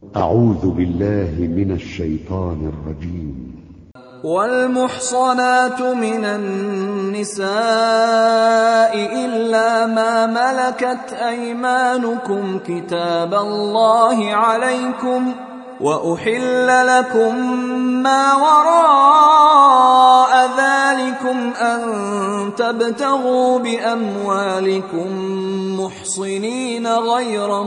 أعوذ بالله من الشيطان الرجيم. والمحصنات من النساء إلا ما ملكت أيمانكم كتاب الله عليكم، وأحل لكم ما وراء ذلكم أن تبتغوا بأموالكم محصنين غير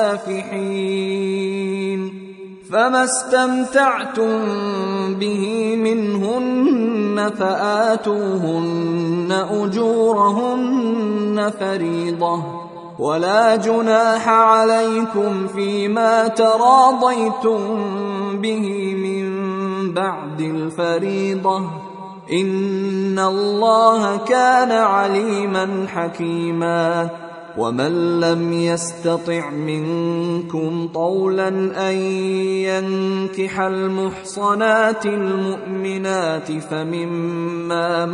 مسافحين، فما استمتعتم به منهن فآتوهن أجورهن فريضة، ولا جناح عليكم فيما تراضيتم به من بعد الفريضة، إن الله كان عليما حكيما. ومن لم يستطع منكم طولا أن ينكح المحصنات المؤمنات فمما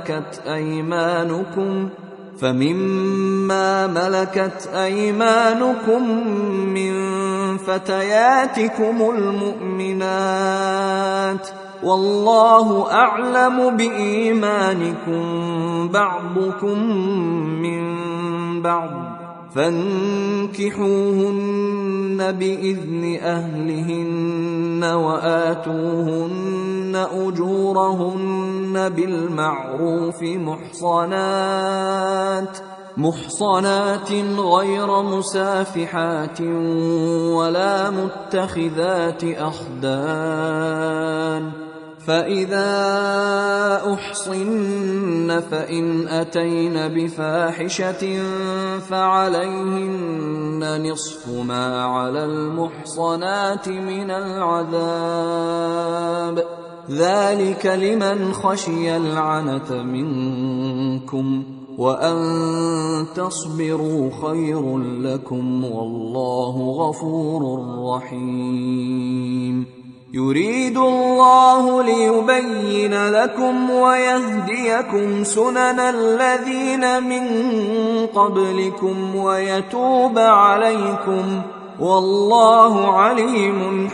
ملكت أيمانكم من فتياتكم المؤمنات، والله أعلم بإيمانكم بعضكم من بعض، فانكحوهن بإذن أهلهن وآتوهن أجورهن بالمعروف محصنات غير مسافحات ولا متخذات أخدان، فإذا أحصن فإن أتين بفاحشة فعليهن نصف ما على المحصنات من العذاب، ذلك لمن خشي العنة منكم، وأن تصبروا خير لكم، والله غفور رحيم. يريد الله ليبين لكم ويهديكم سنن الذين من قبلكم ويتوب عليكم، والله عليم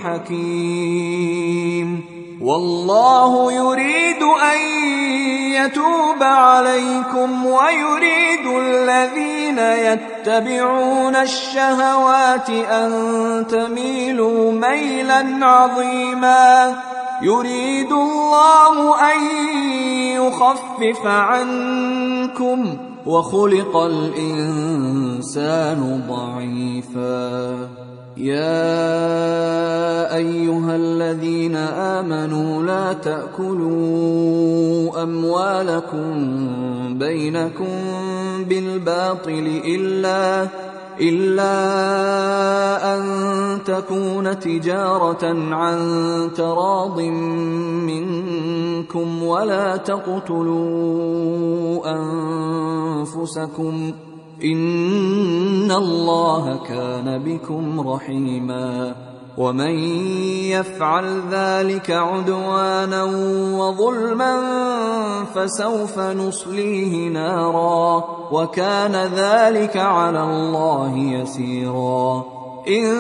حكيم. والله يريد أن يتوب عليكم ويريد الذين يتبعون الشهوات أن تميلوا ميلا عظيما. يريد الله أن يخفف عنكم، وخلق الإنسان ضعيفا. يا أيها الذين آمنوا لا تأكلوا أموالكم بينكم بالباطل إلا أن تكون تجارة عن تراض منكم، ولا تقتلوا أنفسكم، إن الله كان بكم رحيما. ومن يفعل ذلك عدوانا وظلما فسوف نصليه نارا، وكان ذلك على الله يسيرا. إن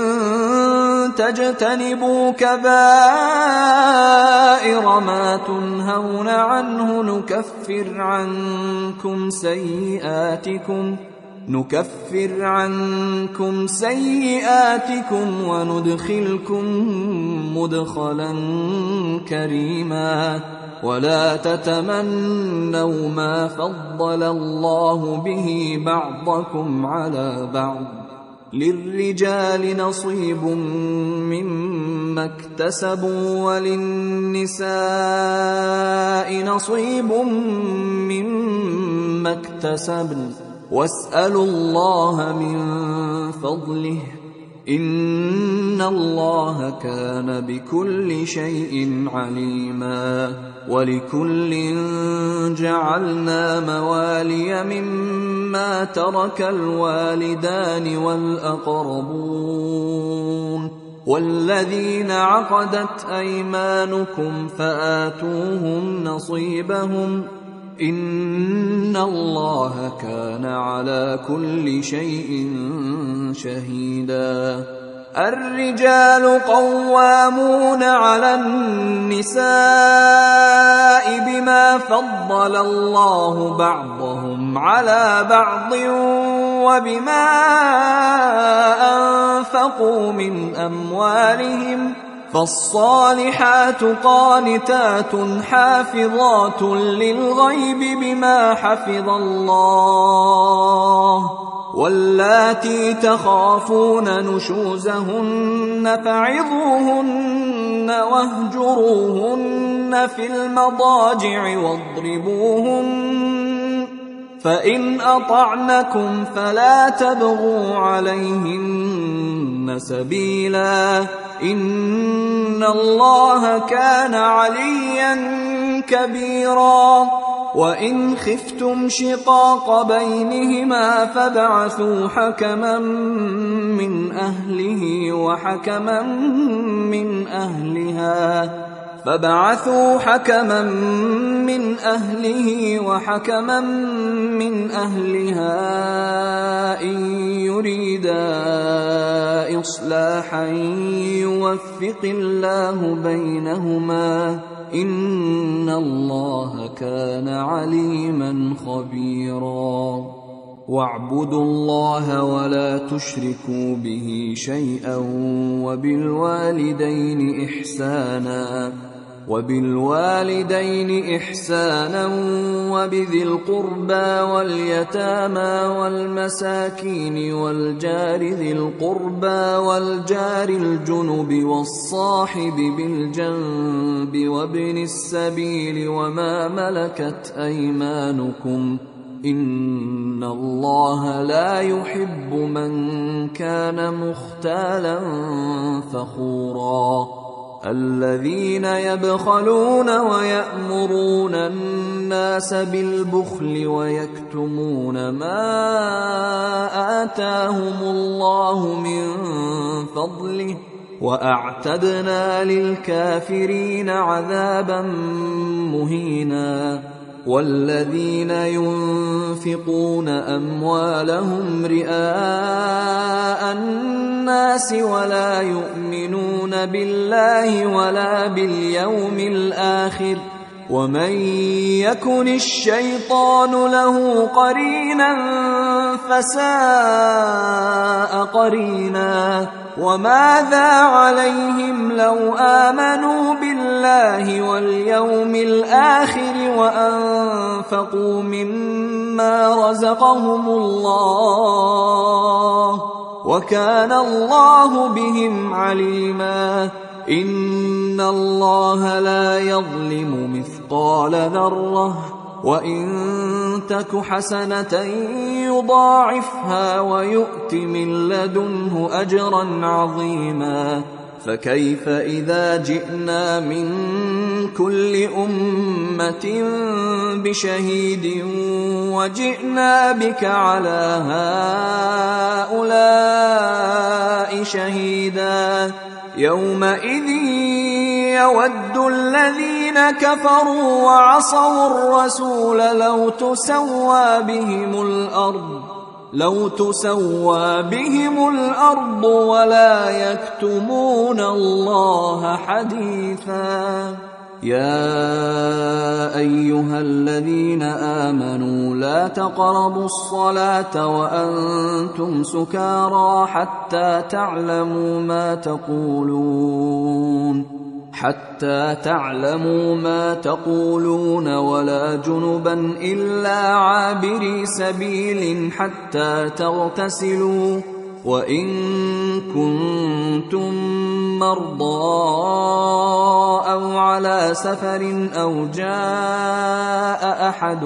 تجتنبوا كبائر ما تنهون عنه نكفر عنكم سيئاتكم وندخلكم مدخلا كريما. ولا تتمنوا ما فضل الله به بعضكم على بعض، للرجال نصيب مما اكتسبوا وللنساء نصيب مما اكتسبن، واسألوا الله من فضله، إن الله كان بكل شيء عليما. ولكل جعلنا موالي مما ترك الوالدان والأقربون والذين عقدت أيمانكم فآتوهم نصيبهم، إن الله كان على كل شيء شهيدا. الرجال قوامون على النساء بما فضل الله بعضهم على بعض وبما أنفقوا من أموالهم، فالصالحات قانتات حافظات للغيب بما حفظ الله، واللاتي تخافون نشوزهن فعظوهن واهجروهن في المضاجع واضربوهن، فإن أطعنكم فلا تبغوا عليهن سبيلا، إن الله كان عليا كبيرا. وإن خفتم شقاق بينهما فابعثوا حكما من أهله وحكما من أهلها إن يريدا إصلاحا يوفق الله بينهما، إن الله كان عليما خبيرا. واعبدوا الله ولا تشركوا به شيئا وبالوالدين إحسانا وبذي القربى واليتامى والمساكين والجار ذي القربى والجار الجنب والصاحب بالجنب وابن السبيل وما ملكت أيمانكم، إن الله لا يحب من كان مختالا فخورا. الذين يبخلون ويأمرون الناس بالبخل ويكتمون ما آتاهم الله من فضله، وأعتدنا للكافرين عذابا مهينا. والذين ينفقون أموالهم رئاء الناس ولا يؤمنون بالله ولا باليوم الآخر، ومن يكن الشيطان له قرينا فساء قرينا. وماذا عليهم لو آمنوا بالله واليوم الآخر وأنفقوا مما رزقهم الله، وكان الله بهم عليما. إن الله لا يظلم مثقال ذرة، وإن تك حسنة يضاعفها ويؤت من لدنه أجرا عظيما. فكيف إذا جئنا من كل أمة بشهيد وجئنا بك على هؤلاء شهيدا، يومئذ يود الذين كفروا وعصوا الرسول لو تسوى بهم الأرض ولا يكتمون الله حديثا. يا أيها الذين آمنوا لا تقربوا الصلاة وأنتم سكارى حتى تعلموا ما تقولون ولا جنبا إلا عابري سبيل حتى تغتسلوا، وإن كنتم مرضى أو على سفر أو جاء أحد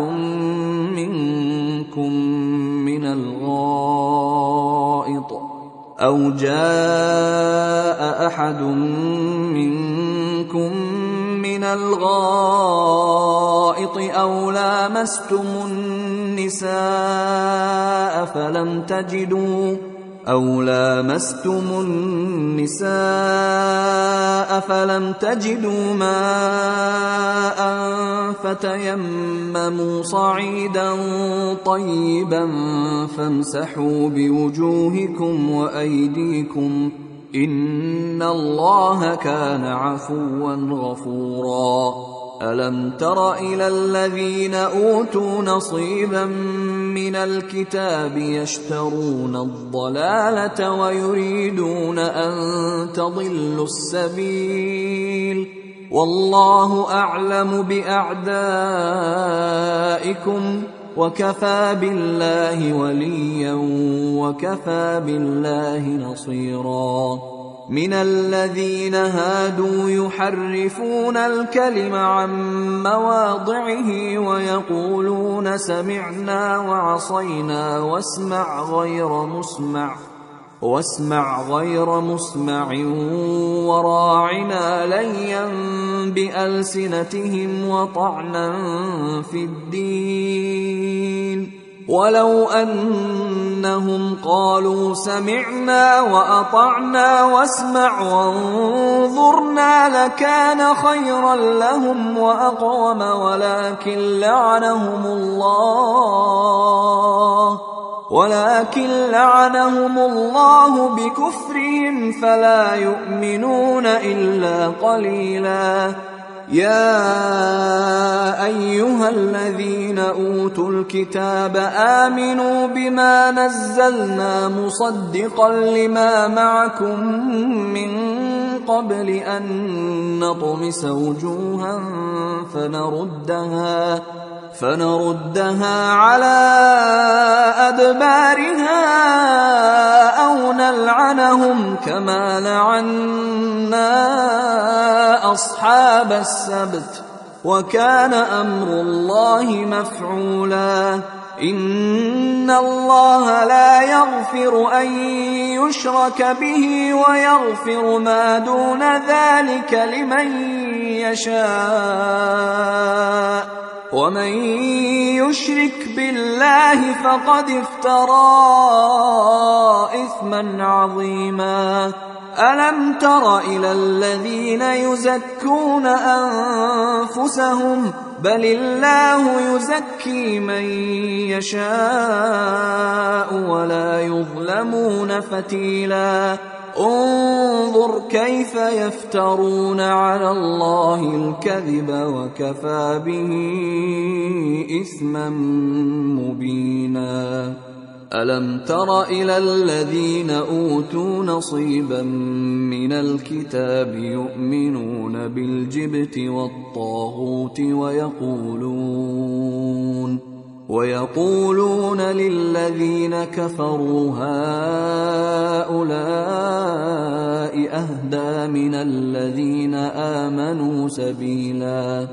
منكم من الغائط أو لامستم النساء فلم تجدوا ماء فتيمموا صعيدا طيبا فامسحوا بوجوهكم وأيديكم إن الله كان عفوا غفورا ألم تر إلى الذين أوتوا نصيبا من الكتاب يشترون الضلالة ويريدون أن تضلوا السبيل والله أعلم بأعدائكم وكفى بالله وليا وكفى بالله نصيرا من الذين هادوا يحرفون الكلم عن مواضعه ويقولون سمعنا وعصينا واسمع غير مسمع وراعنا ليا بألسنتهم وطعنا في الدين ولو أنهم قالوا سمعنا وأطعنا واسمع وانظرنا لكان خيرا لهم وأقوم ولكن لعنهم الله بكفرهم فلا يؤمنون إلا قليلا يا أيها الذين أوتوا الكتاب آمنوا بما نزلنا مصدقا لما معكم من قبل أن نطمس وجوها فنردها على أدبارها أو نلعنهم كما لعنا أصحاب السبت وكان أمر الله مفعولا إن الله لا يغفر أن يشرك به ويغفر ما دون ذلك لمن يشاء ومن يشرك بالله فقد افترى إثما عظيما ألم تر إلى الذين يزكون أنفسهم بل الله يزكي من يشاء ولا يظلمون فتيلا انظر كيف يفترون على الله الكذب وكفى به إثما مبينا ألم تر إلى الذين أوتوا نصيبا من الكتاب يؤمنون بالجبت والطاغوت ويقولون للذين كفروا هؤلاء أهدى من الذين آمنوا سبيلا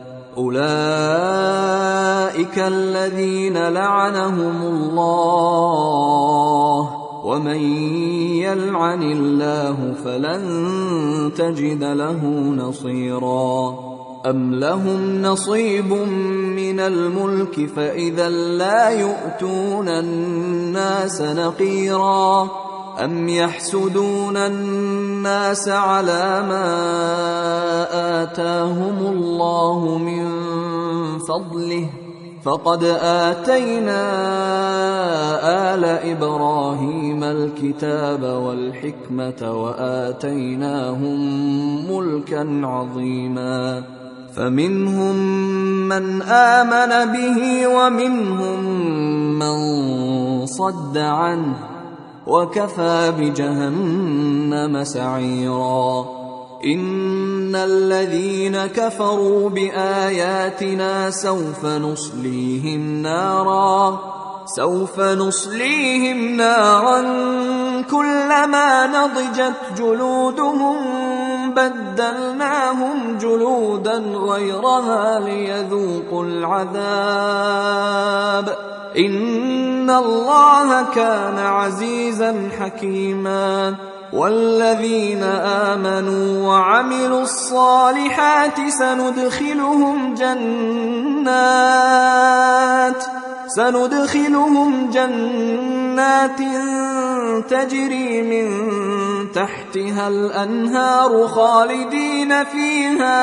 أولئك الذين لعنهم الله ومن يلعن الله فلن تجد له نصيرا أم لهم نصيب من الملك فإذا لا يؤتون الناس نقيرا أم يحسدون الناس على ما آتاهم الله من فضله فقد آتينا آل إبراهيم الكتاب والحكمة وآتيناهم ملكا عظيما فمنهم من آمن به ومنهم من صد عنه وكفى بجهنم سعيرا إن الذين كفروا بآياتنا سوف نصليهم نارا كلما نضجت جلودهم بدلناهم جلودا غيرها ليذوقوا العذاب إن الله كان عزيزا حكيما والذين آمنوا وعملوا الصالحات سندخلهم جنات تجري من تحتها الأنهار خالدين فيها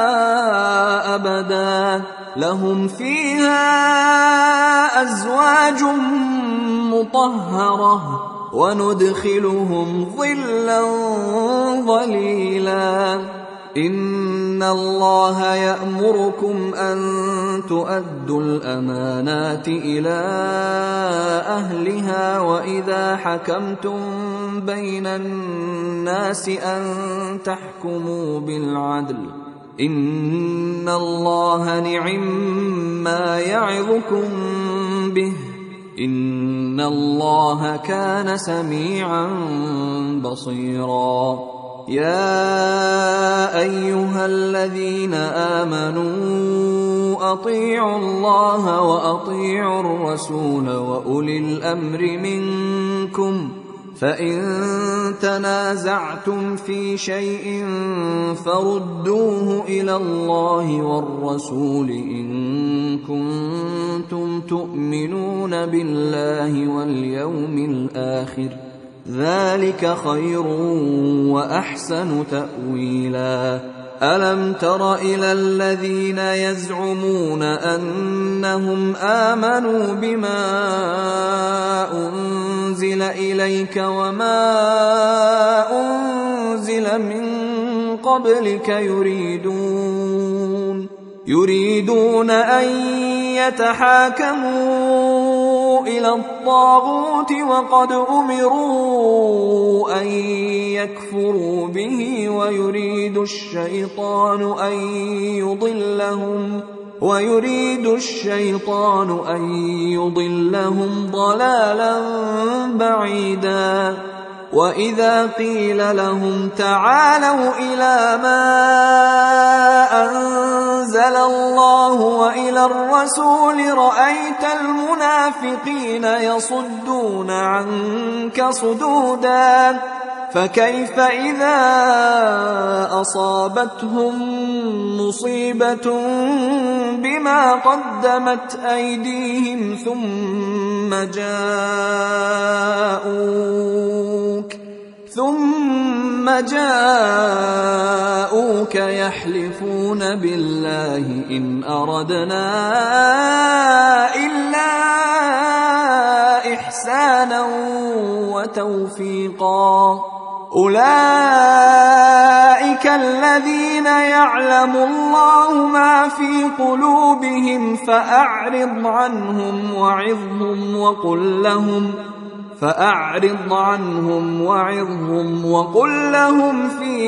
أبدا لهم فيها أزواج مطهرة وندخلهم ظلا ظليلا إن الله يأمركم أن تؤدوا الأمانات إلى أهلها وإذا حكمتم بين الناس أن تحكموا بالعدل إن الله نعما يعظكم به إن الله كان سميعا بصيرا يا أيها الذين آمنوا أطيعوا الله وأطيعوا الرسول وأولي الأمر منكم فإن تنازعتم في شيء فردوه إلى الله والرسول إن كنتم تؤمنون بالله واليوم الآخر ذلك خير وأحسن تأويلا ألم تر إلى الذين يزعمون أنهم آمنوا بما أنزل إليك وما أنزل من قبلك يريدون أن يتحاكموا إلى الطاغوت وقد أمروا أن يكفروا به ويريد الشيطان أن يضلهم ضلالا بعيدا وإذا قيل لهم تعالوا إلى ما أنزل الله وإلى الرسول رأيت المنافقين يصدون عنك صدودا فكيف إذا أصابتهم مصيبة بما قدمت أيديهم ثم جاءوك يحلفون بالله إن أردنا إلا إحسانا وتوفيقا أولئك الذين يعلم الله ما في قلوبهم فأعرض عنهم وقل لهم في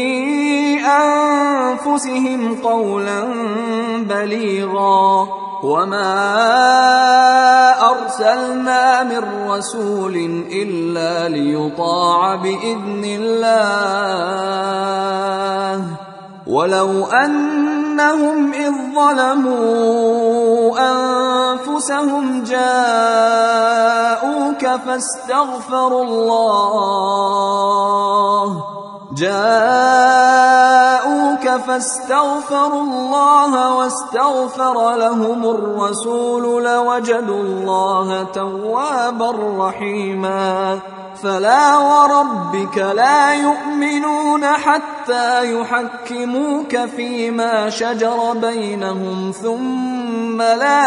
أنفسهم قولا بليغا وما أرسلنا من رسول إلا ليطاع بإذن الله ولو أنهم إذ ظلموا أنفسهم جاءوك فاستغفروا الله واستغفر لهم الرسول لوجدوا الله توابا رحيما فلا وربك لا يؤمنون حتى يحكموك فيما شجر بينهم ثم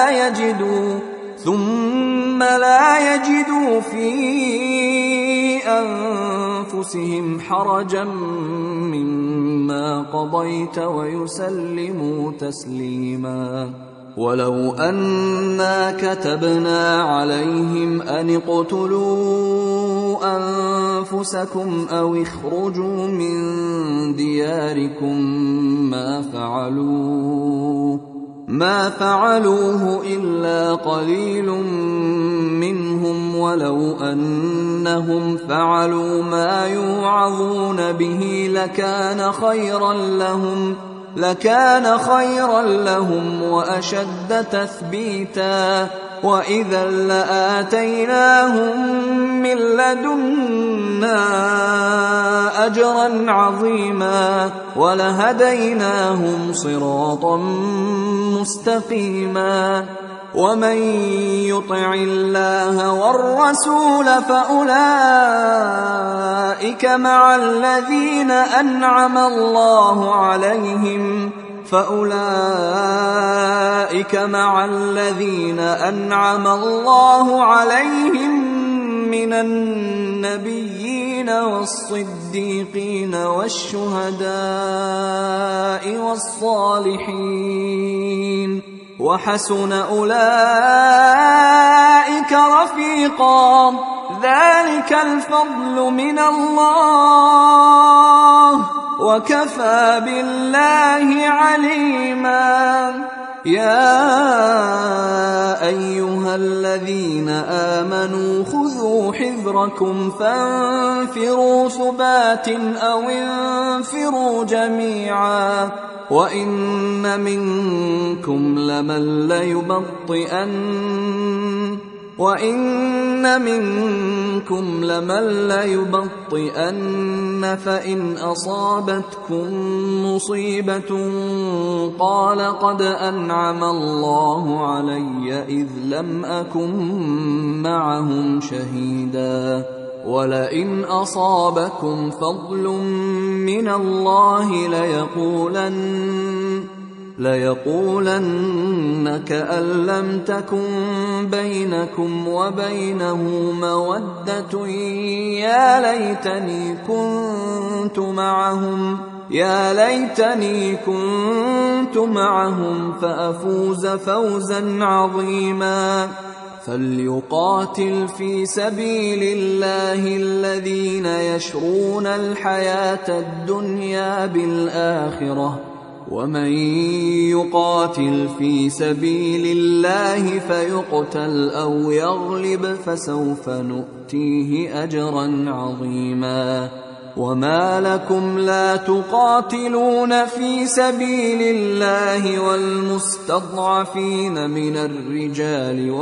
لا يجدوا في أنفسهم حرجا مما قضيت ويسلموا تسليما ولو أنا كتبنا عليهم أن اقتلوا أنفسكم أو اخرجوا من دياركم ما فعلوه إلا قليل منهم ولو أنهم فعلوا ما يوعظون به لكان خيرا لهم وأشد تثبيتا وإذا لآتيناهم من لدنا أجرا عظيما ولهديناهم صراطا مستقيما ومن يطع الله والرسول فأولئك مع الذين أنعم الله عليهم من النبيين والصديقين والشهداء والصالحين وحسن أولئك رفيقا ذلك الفضل من الله وكفى بالله عليما يا أيها الذين آمنوا خذوا حذركم فانفروا ثبات أو انفروا جميعا وإن منكم لمن ليبطئن فإن أصابتكم مصيبة قال قد أنعم الله علي إذ لم أكن معهم شهيدا ولئن أصابكم فضل من الله ليقولن كأن لم تكن بينكم وبينه مودة يا ليتني كنت معهم فأفوز فوزا عظيما فليقاتل في سبيل الله الذين يشرون الحياة الدنيا بالآخرة ومن يقاتل في سبيل الله فيقتل أو يغلب فسوف نؤتيه أجرا عظيما وما لكم لا تقاتلون في سبيل الله والمستضعفين من الرجال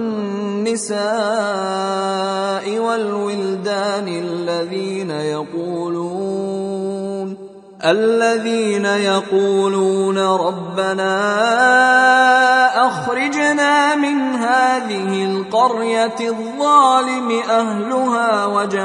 والنساء والولدان الذين يقولون ربنا أخرجنا من هذه القرية الظالم أهلها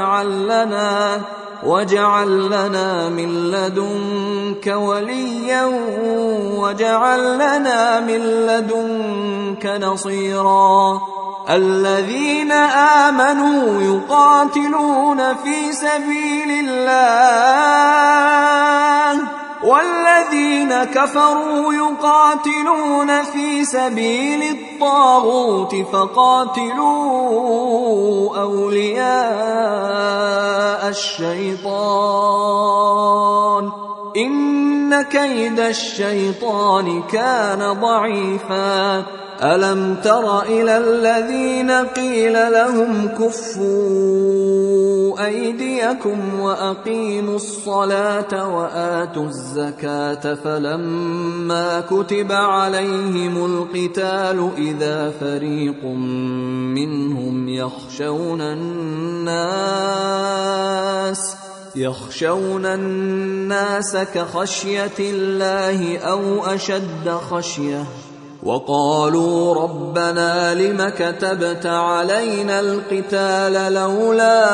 واجعل لنا من لدنك وليا واجعل لنا من لدنك نصيرا الذين آمنوا يقاتلون في سبيل الله والذين كفروا يقاتلون في سبيل الطاغوت فقاتلوا أولياء الشيطان إن كيد الشيطان كان ضعيفا ألم تر إلى الذين قيل لهم كفوا أيديكم وأقيموا الصلاة وآتوا الزكاة فلما كتب عليهم القتال إذا فريق منهم يخشون الناس كخشية الله أو أشد خشية وقالوا ربنا لم كتبت علينا القتال لولا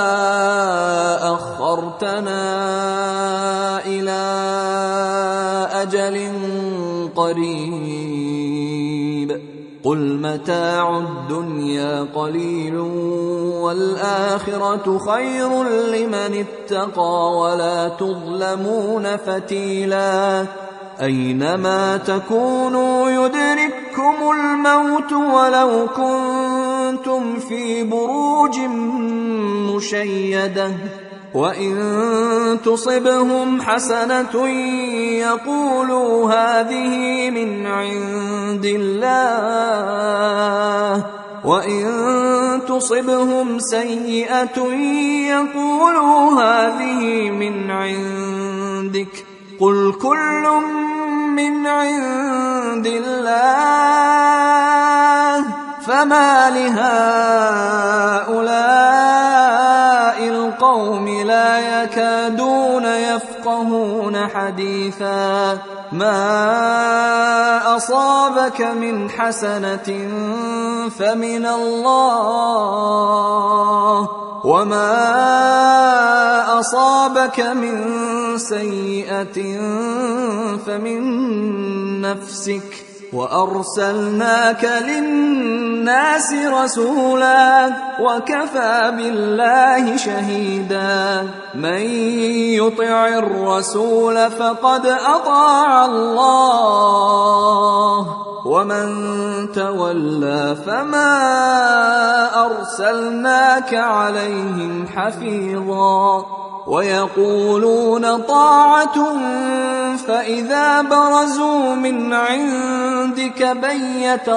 أخرتنا إلى أجل قريب قل متاع الدنيا قليل والآخرة خير لمن اتقى ولا تظلمون فتيلا أينما تكونوا يدرككم الموت ولو كنتم في بروج مشيدة وإن تصبهم حسنة يقولوا هذه من عند الله وإن تصبهم سيئة يقولوا هذه من عندك قل كل من عند الله فما لهؤلاء القوم لا يكادون يفقهون حديثا ما أصابك من حسنة فمن الله وما أصابك من سيئة فمن نفسك وأرسلناك للناس رسولا وكفى بالله شهيدا من يطع الرسول فقد أطاع الله ومن تولى فما أرسلناك عليهم حفيظا ويقولون طاعة فإذا برزوا من عندك بيت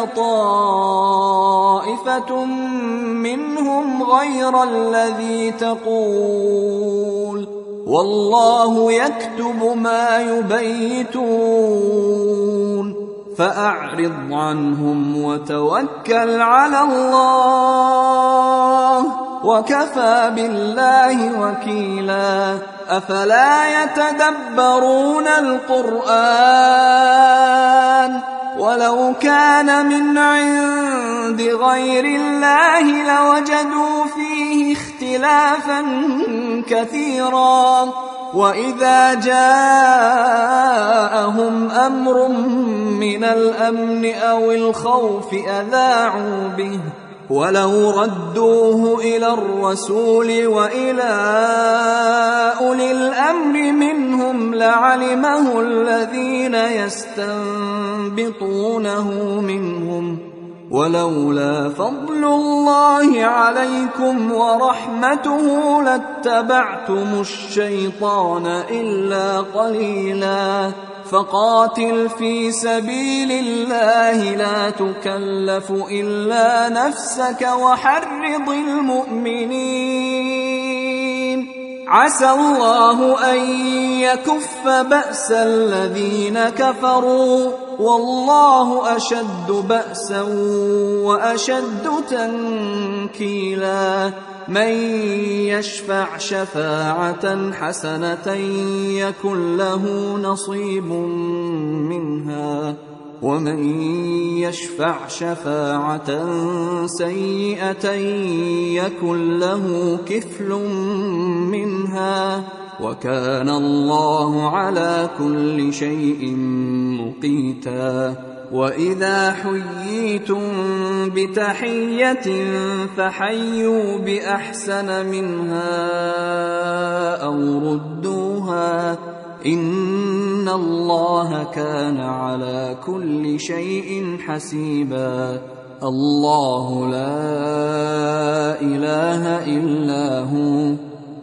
طائفة منهم غير الذي تقول والله يكتب ما يبيتون فأعرض عنهم وتوكل على الله وكفى بالله وكيلا أفلا يتدبرون القرآن ولو كان من عند غير الله لوجدوا فيه اختلافا كثيرا وإذا جاءهم أمر من الأمن أو الخوف أذاعوا به ولو ردوه إلى الرسول وإلى أولي الأمر منهم لعلمه الذين يستنبطونه منهم ولولا فضل الله عليكم ورحمته لاتبعتم الشيطان إلا قليلا فقاتل في سبيل الله لا تكلف إلا نفسك وحرض المؤمنين عسى الله أن يكف بأس الذين كفروا والله أشد بأسا وأشد تنكيلا من يشفع شفاعة حسنة يكن له نصيب منها ومن يشفع شفاعة سيئة يكن له كفل منها وكان الله على كل شيء مقيتا وإذا حييتم بتحية فحيوا بأحسن منها أو ردوها إن الله كان على كل شيء حسيبا الله لا إله إلا هو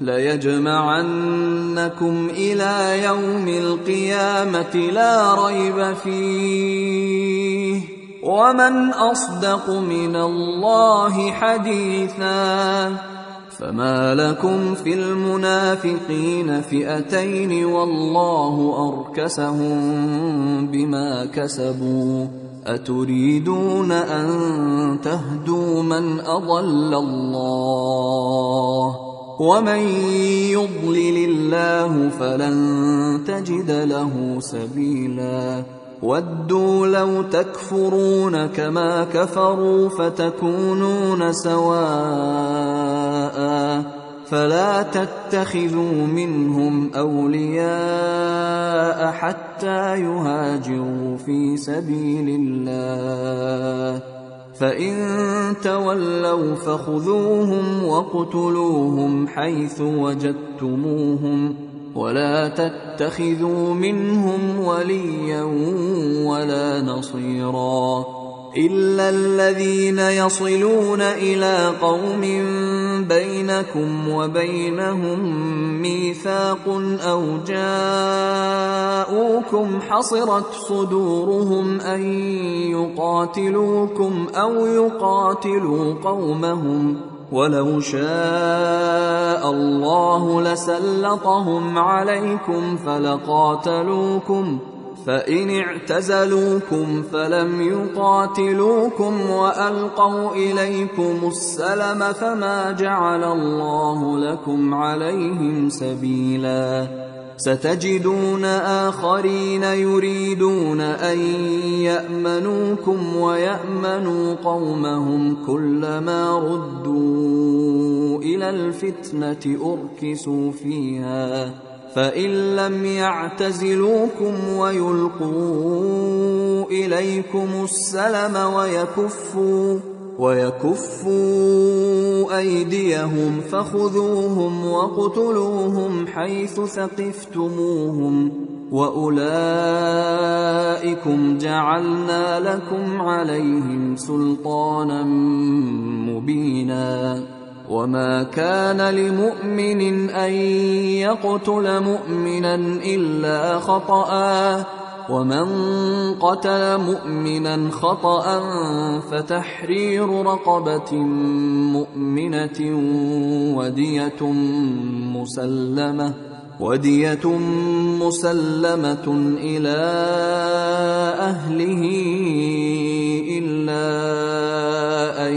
ليجمعنكم إلى يوم القيامة لا ريب فيه ومن أصدق من الله حديثا فما لكم في المنافقين فئتين والله أركسهم بما كسبوا أتريدون أن تهدوا من أضل الله ومن يضلل الله فلن تجد له سبيلا ودوا لو تكفرون كما كفروا فتكونون سواء فلا تتخذوا منهم أولياء حتى يهاجروا في سبيل الله فإن تولوا فخذوهم وَاقْتُلُوهُمْ حيث وجدتموهم ولا تتخذوا منهم وليا ولا نصيرا إلا الذين يصلون إلى قوم بينكم وبينهم ميثاق أو جاءوكم حصرت صدورهم أن يقاتلوكم أو يقاتلوا قومهم ولو شاء الله لسلطهم عليكم فلقاتلوكم فإن اعتزلوكم فلم يقاتلوكم وألقوا إليكم السلم فما جعل الله لكم عليهم سبيلا ستجدون آخرين يريدون أن يأمنوكم ويأمنوا قومهم كلما ردوا إلى الفتنة أركسوا فيها فإن لم يعتزلوكم ويلقوا إليكم السلم ويكفوا أيديهم فخذوهم واقتلوهم حيث ثقفتموهم وأولئكم جعلنا لكم عليهم سلطانا مبينا وما كان لمؤمن أن يقتل مؤمنا إلا خطأ ومن قتل مؤمنا خطأ فتحرير رقبة مؤمنة ودية مسلمة إلى أهله إلا أن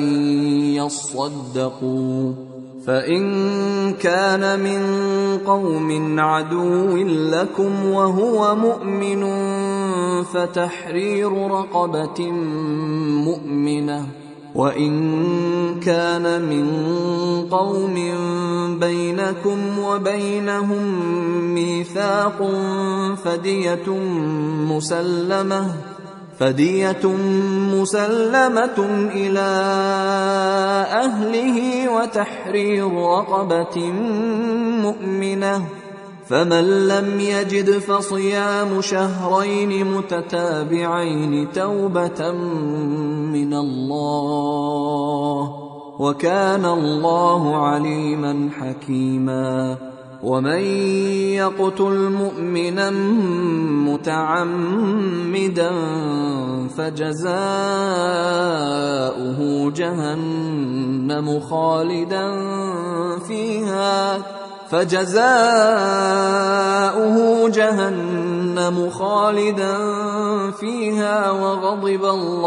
يصدقوا فإن كان من قوم عدو لكم وهو مؤمن فتحرير رقبة مؤمنة وإن كان من قوم بينكم وبينهم ميثاق فدية مسلمة إلى أهله وتحرير رقبة مؤمنة فمن لم يجد فصيام شهرين متتابعين توبة من الله وكان الله عليما حكيما ومن يقتل مؤمنا متعمدا فجزاؤه جهنم خالدا فيها وغضب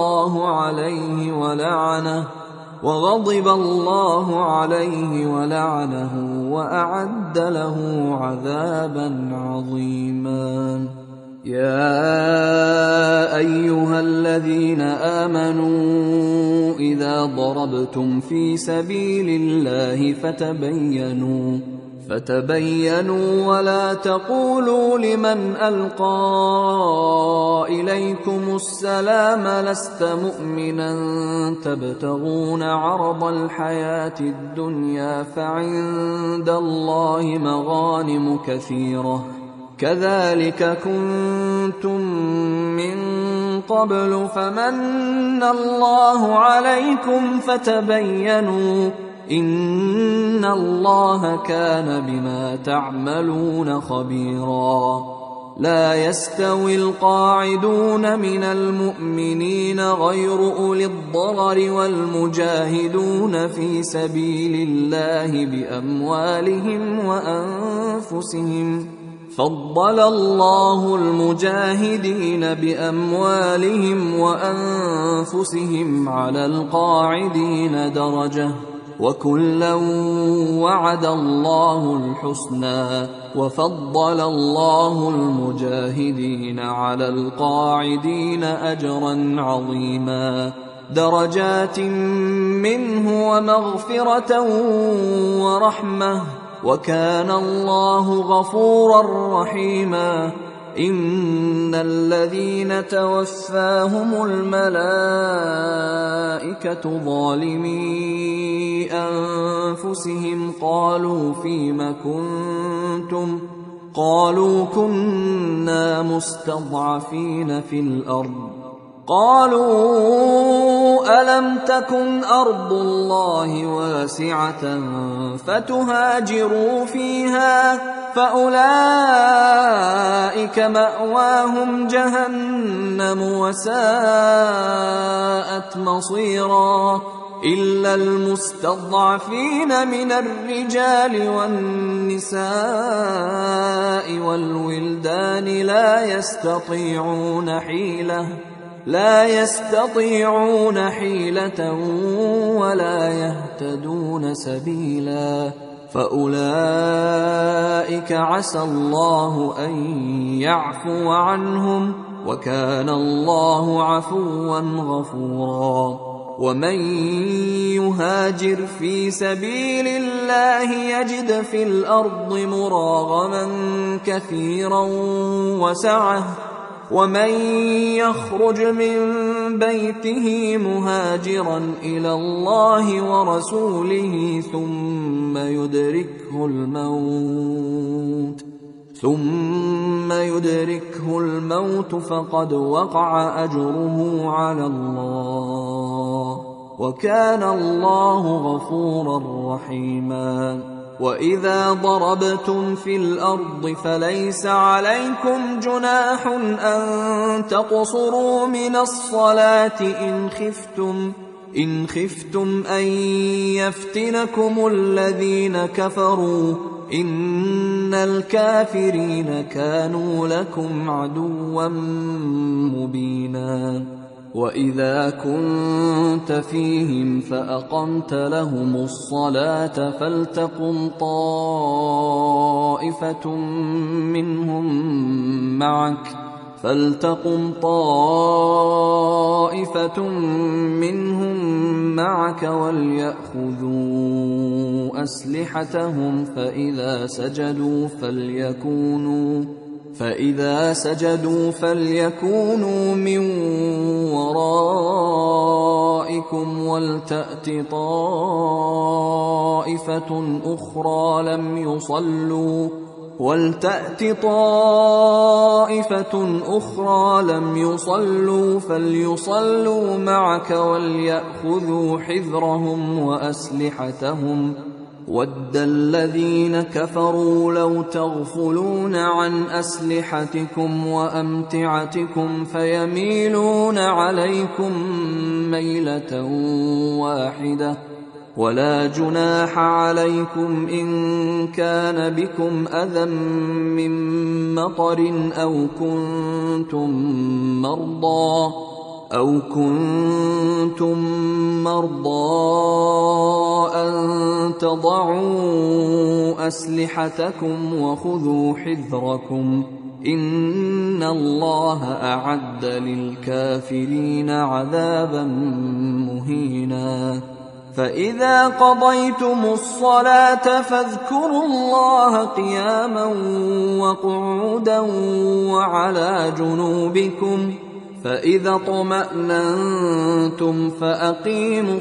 الله عليه ولعنه وأعد له عذابا عظيما يا أيها الذين آمنوا إذا ضربتم في سبيل الله فتبينوا ولا تقولوا لمن ألقى إليكم السلام لست مؤمنا تبتغون عرض الحياة الدنيا فعند الله مغانم كثيرة كذلك كنتم من قبل فمن الله عليكم فتبينوا إن الله كان بما تعملون خبيرا لا يستوي القاعدون من المؤمنين غير أولي الضرر والمجاهدون في سبيل الله بأموالهم وأنفسهم فضل الله المجاهدين بأموالهم وأنفسهم على القاعدين درجة وكلا وعد الله الحسنى وفضل الله المجاهدين على القاعدين أجرا عظيما درجات منه ومغفرة ورحمة وكان الله غفورا رحيما إن الذين توفاهم الملائكة ظالمي أنفسهم قالوا فيم كنتم قالوا كنا مستضعفين في الأرض قالوا ألم تكن أرض الله واسعة فتهاجروا فيها فأولئك مأواهم جهنم وساءت مصيرا إلا المستضعفين من الرجال والنساء والولدان لا يستطيعون حيلة ولا يهتدون سبيلا فأولئك عسى الله أن يعفو عنهم وكان الله عفوا غفورا ومن يهاجر في سبيل الله يجد في الأرض مراغما كثيرا وسعة ومن يخرج من بيته مهاجرا إلى الله ورسوله ثم يدركه الموت فقد وقع أجره على الله وكان الله غفورا رحيما وإذا ضربتم في الأرض فليس عليكم جناح أن تقصروا من الصلاة إن خفتم أن يفتنكم الذين كفروا إن الكافرين كانوا لكم عدوا مبينا وإذا كنت فيهم فأقمت لهم الصلاة فلتقم طائفة منهم معك وليأخذوا أسلحتهم فإذا سجدوا فليكونوا من ورائكم ولتأت طائفة أخرى لم يصلوا فليصلوا معك وليأخذوا حذرهم وأسلحتهم وَدَّ الَّذِينَ كَفَرُوا لَوْ تَغْفُلُونَ عَنْ أَسْلِحَتِكُمْ وَأَمْتِعَتِكُمْ فَيَمِيلُونَ عَلَيْكُمْ مَيْلَةً وَاحِدَةً وَلَا جُنَاحَ عَلَيْكُمْ إِن كَانَ بِكُمْ أَذًى مِّن مَّطَرٍ أَوْ كُنتُم مَّرْضَىٰ أَن تَضَعُوا أَسْلِحَتَكُمْ وَخُذُوا حِذْرَكُمْ إِنَّ اللَّهَ أَعَدَّ لِلْكَافِرِينَ عَذَابًا مُّهِينًا فَإِذَا قَضَيْتُمُ الصَّلَاةَ فاذكروا الله قِيَامًا وَقُعُودًا وَعَلَىٰ جُنُوبِكُمْ فإذا اطمأننتم فأقيموا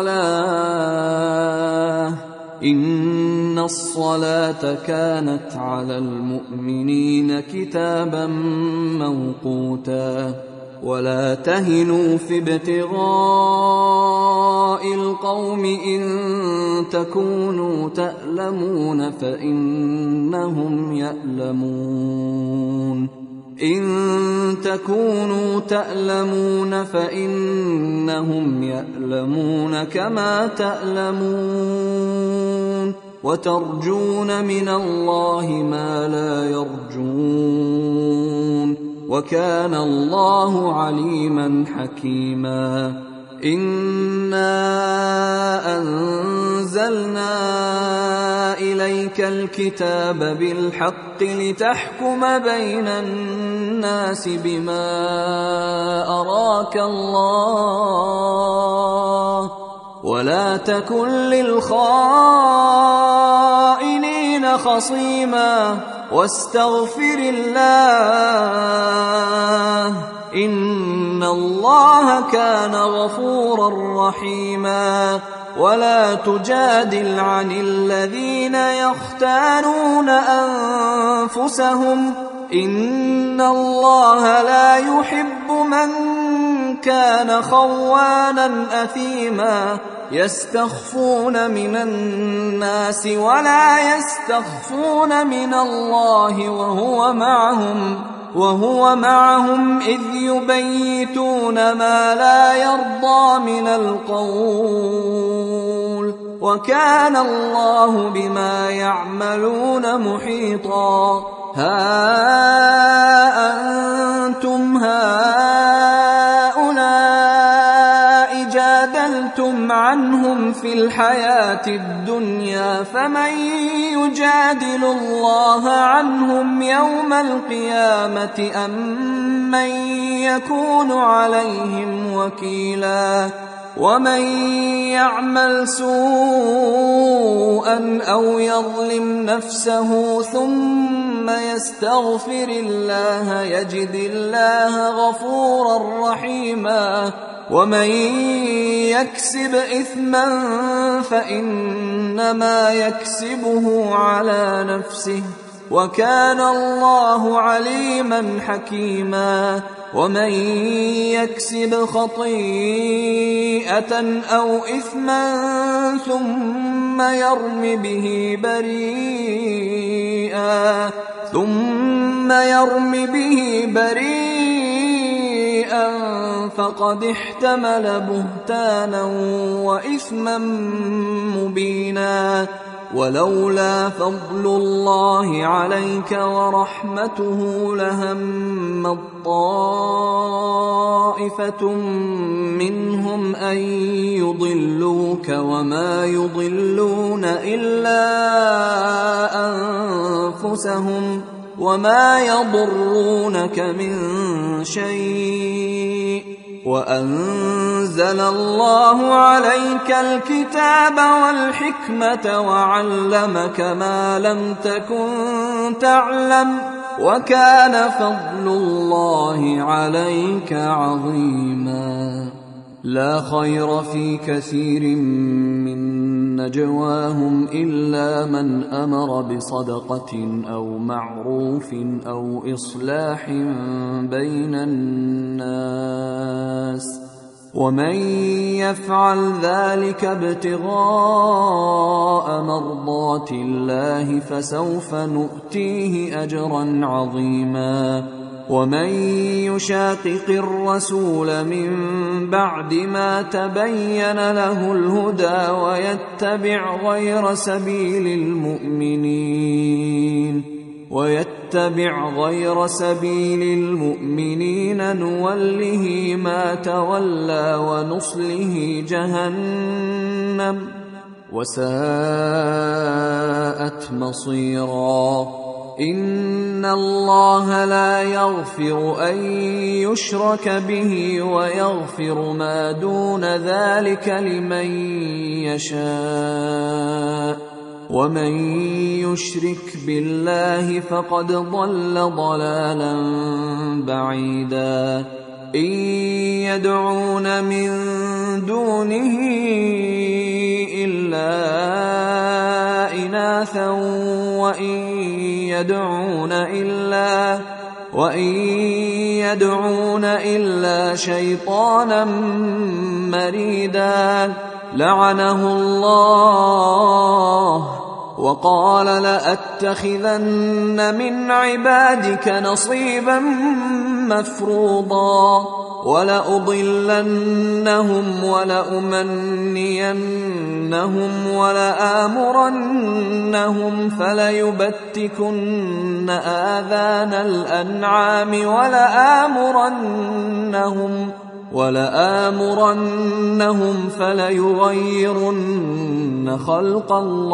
الصلاة إن الصلاة كانت على المؤمنين كتابا موقوتا ولا تهنوا في ابتغاء القوم إن تكونوا تألمون فإنهم يألمون كما تألمون وترجون من الله ما لا يرجون وكان الله عليما حكيما إنا أنزلنا إليك الكتاب بالحق لتحكم بين الناس بما أراك الله ولا تكن للخائنين خصيما واستغفر الله إن الله كان غفورا رحيما ولا تجادل عن الذين يختانون أنفسهم إن الله لا يحب من كان خوانا أثيما يستخفون من الناس ولا يستخفون من الله وهو معهم إذ يبيتون ما لا يرضى من القول وكان الله بما يعملون محيطا ها أنتم هؤلاء جادلتم عنهم في الحياة الدنيا فمن يجادل الله عنهم يوم القيامة أم من يكون عليهم وكيلا ومن يعمل سوءا أو يظلم نفسه ثم يستغفر الله يجد الله غفورا رحيما ومن يكسب إثما فإنما يكسبه على نفسه وكان الله عليما حكيما ومن يكسب خطيئة أو إثما ثم يرم به بريئا فقد احتمل بهتانا وإثما مبينا ولولا فضل الله عليك ورحمته لهم طائفة منهم أن يضلوك وما يضلون إلا أنفسهم وما يضرونك من شيء وأنزل الله عليك الكتاب والحكمة وعلمك ما لم تكن تعلم وكان فضل الله عليك عظيما لا خير في كثير من نجواهم إلا من أمر بصدقة أو معروف أو إصلاح بين الناس ومن يفعل ذلك ابتغاء مرضات الله فسوف نؤتيه أجرا عظيما ومن يشاقق الرسول من بعد ما تبين له الهدى ويتبع غير سبيل المؤمنين نوله ما تولى ونصله جهنم وساءت مصيرا إن الله لا يغفر أن يشرك به ويغفر ما دون ذلك لمن يشاء ومن يشرك بالله فقد ضل ضلالا بعيدا إن يدعون من دونه إلا إناثا وإن يدعون إلا شيطانا مريدا لعنه الله وقال لأتخذن من عبادك نصيبا مفروضا ولأضلنهم ولأمنينهم ولآمرنهم فليبتكن آذان الأنعام ولآمرنهم فليغيرن خلق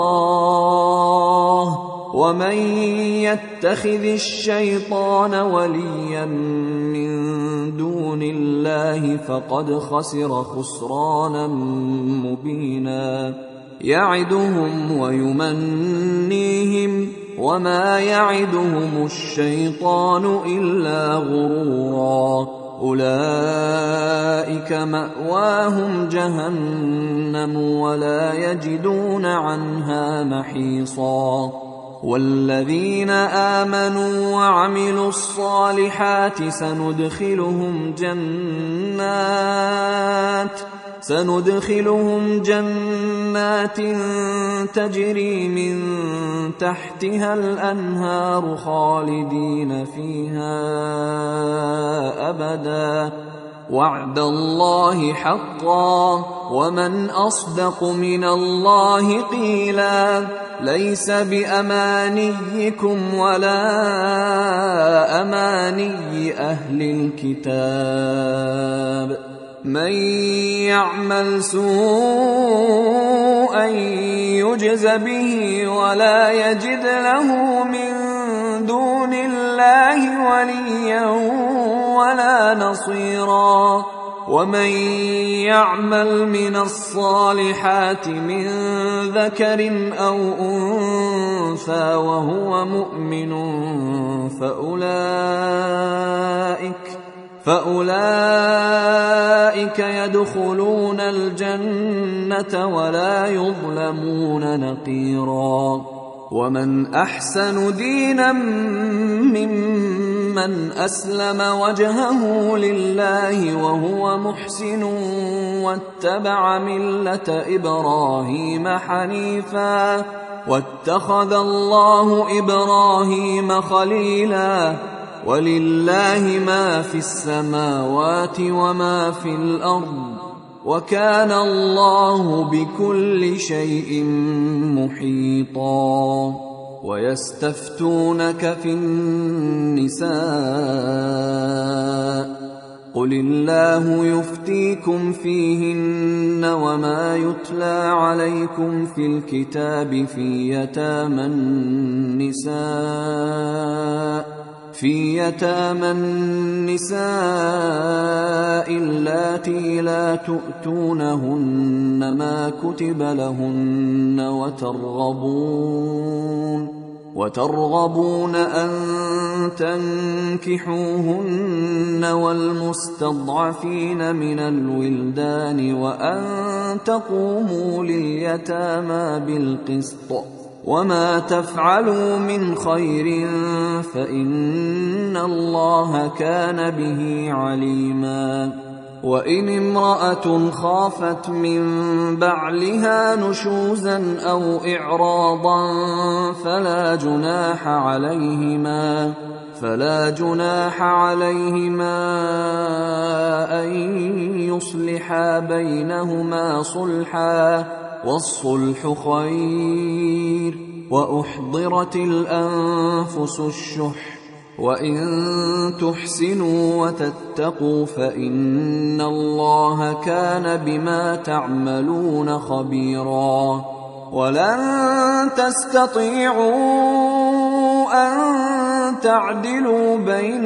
الله ومن يتخذ الشيطان وليا من دون الله فقد خسر خسرانا مبينا يعدهم ويمنيهم وما يعدهم الشيطان إلا غرورا أولئك مأواهم جهنم ولا يجدون عنها محيصا والذين آمنوا وعملوا الصالحات سندخلهم جنات تجري من تحتها الأنهار خالدين فيها أبدا وعد الله حقا ومن أصدق من الله قيلا ليس بأمانيكم ولا أماني أهل الكتاب من يعمل سوءا يجز به ولا يجد له من دون الله وليا ولا نصيرا ومن يعمل من الصالحات من ذكر أو أنثى وهو مؤمن فأولئك يدخلون الجنة ولا يظلمون نقيرا. ومن أحسن دينا ممن أسلم وجهه لله وهو محسن واتبع ملة إبراهيم حنيفا واتخذ الله إبراهيم خليلا. ولله ما في السماوات وما في الأرض وكان الله بكل شيء محيطا. ويستفتونك في النساء قل الله يفتيكم فيهن وما يتلى عليكم في الكتاب في يتامى النساء اللاتي لا تؤتونهن ما كتب لهن وترغبون أن تنكحوهن والمستضعفين من الولدان وأن تقوموا لليتامى بالقسط وما تفعلوا من خير فإن الله كان به عليما. وإن امرأة خافت من بعلها نشوزا أو إعراضا فلا جناح عليهما أن يصلحا بينهما صلحا والصلح خير. وأحضرت الأنفس الشح وإن تحسنوا وتتقوا فإن الله كان بما تعملون خبيرا. ولن تستطيعوا أن تعدلوا بين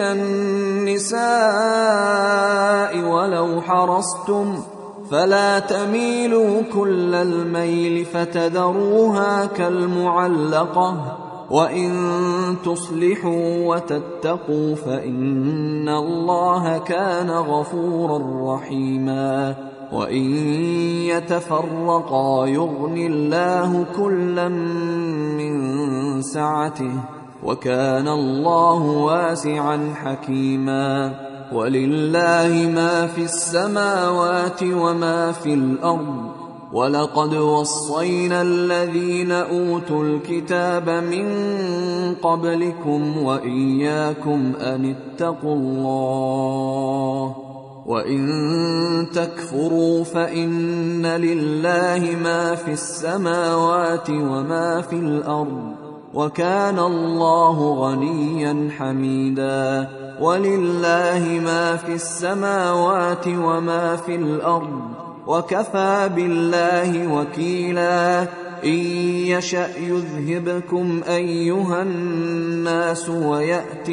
النساء ولو حرصتم فلا تميلوا كل الميل فتذروها كالمعلقة. وإن تصلحوا وتتقوا فإن الله كان غفورا رحيما. وإن يتفرقا يغن الله كلا من سعته وكان الله واسعا حكيما. ولله ما في السماوات وما في الأرض ولقد وصينا الذين أوتوا الكتاب من قبلكم وإياكم أن اتقوا الله. وإن تكفروا فإن لله ما في السماوات وما في الأرض وكان الله غنيا حميدا. ولله ما في السماوات وما في الأرض وكفى بالله وكيلا. إن يشأ يذهبكم أيها الناس ويأت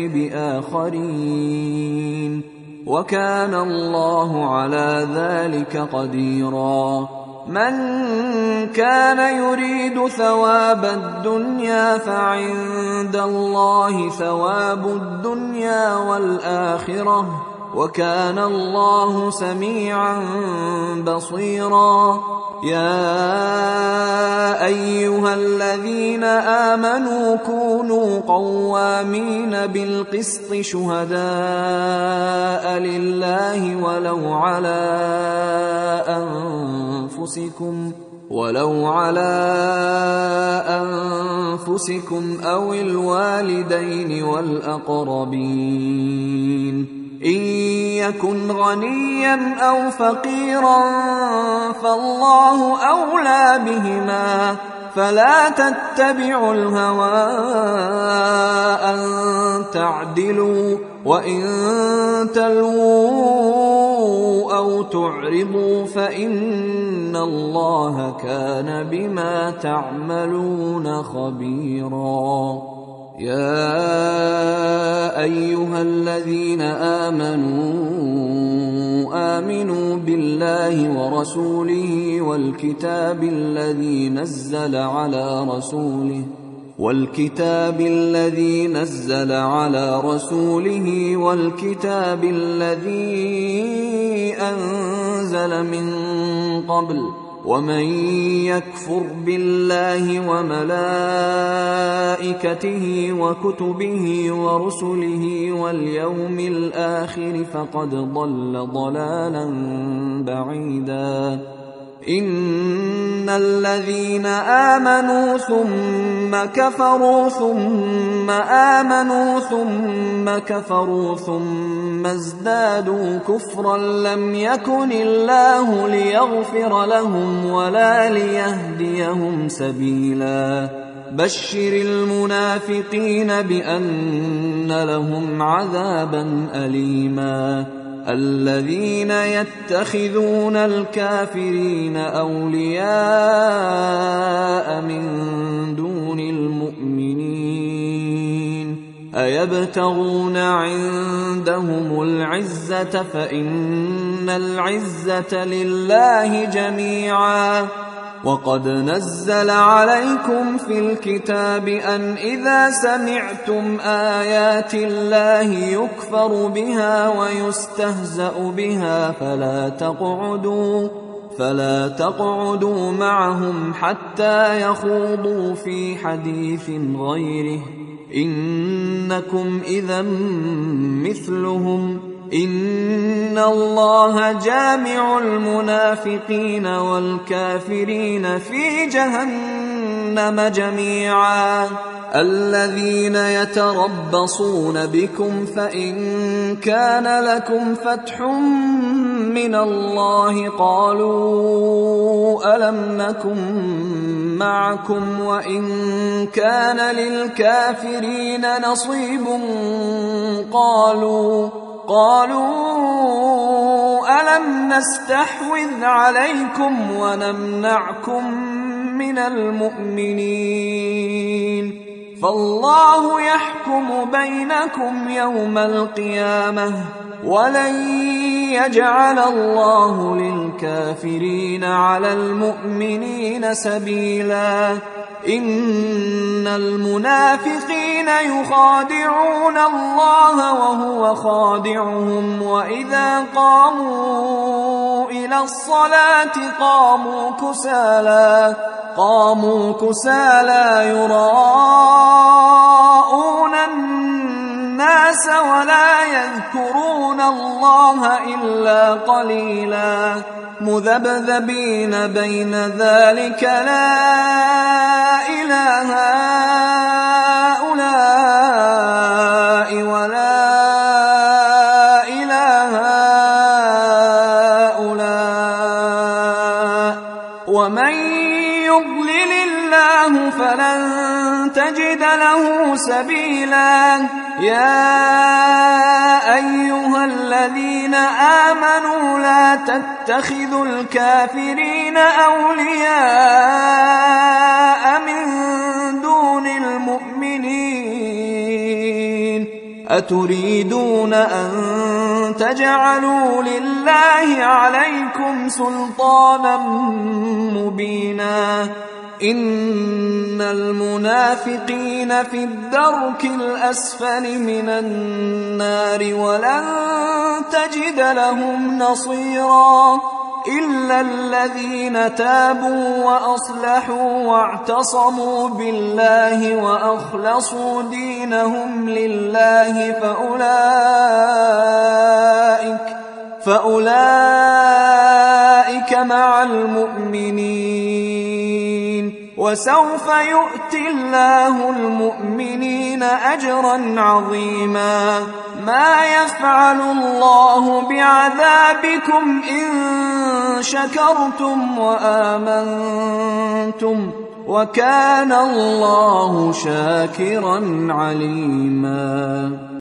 بآخرين وكان الله على ذلك قديرا. من كان يريد ثواب الدنيا فعند الله ثواب الدنيا والآخرة وكان الله سميعا بصيرا. يا أيها الذين آمنوا كونوا قوامين بالقسط شهداء لله ولو على أنفسكم أو الوالدين والأقربين. إن يكن غنيا أو فقيرا فالله أولى بهما فلا تتبعوا الهوى أن تعدلوا وإن تلووا أو تعرضوا فإن الله كان بما تعملون خبيرا. يا أيها الذين آمنوا بالله ورسوله والكتاب الذي نزل على رسوله والكتاب الذي أنزل من قبل ومن يكفر بالله وملائكته وكتبه ورسله واليوم الآخر فقد ضل ضلالا بعيدا إن الذين آمنوا ثم كفروا ثم آمنوا ثم كفروا ثم ازدادوا كفرا لم يكن الله ليغفر لهم ولا ليهديهم سبيلا بشر المنافقين بأن لهم عذابا أليما الذين يتخذون الكافرين أولياء من دون المؤمنين أيبتغون عندهم العزة فإن العزة لله جميعا وقد نزل عليكم في الكتاب أن إذا سمعتم آيات الله يكفر بها ويستهزأ بها فلا تقعدوا معهم حتى يخوضوا في حديث غيره إنكم إذا مثلهم إن الله جامع المنافقين والكافرين في جهنم جميعا الذين يتربصون بكم فإن كان لكم فتح من الله قالوا ألم نكن معكم وإن كان للكافرين نصيب قالوا ألم نستحوذ عليكم ونمنعكم من المؤمنين فالله يحكم بينكم يوم القيامة ولن يجعل الله للكافرين على المؤمنين سبيلا إن المنافقين يخادعون الله وهو خادعهم وإذا قاموا إلى الصلاة قاموا كسالى يراءون الناس ولا يذكرون الله إلا قليلا مذبذبين بين ذلك لا إله هؤلاء ولا إله هؤلاء ومن يضلل الله فلن تجد له سبيلا يا أيها الذين آمنوا لا تتخذوا الكافرين أولياء من دون المؤمنين أتريدون أن تجعلوا لله عليكم سلطانا مبينا إن المنافقين في الدرك الأسفل من النار ولن تجد لهم نصيرا إلا الذين تابوا وأصلحوا واعتصموا بالله وأخلصوا دينهم لله فأولئك مع المؤمنين وسوف يؤتي الله المؤمنين أجرا عظيما ما يفعل الله بعذابكم إن شكرتم وآمنتم وكان الله شاكرا عليما.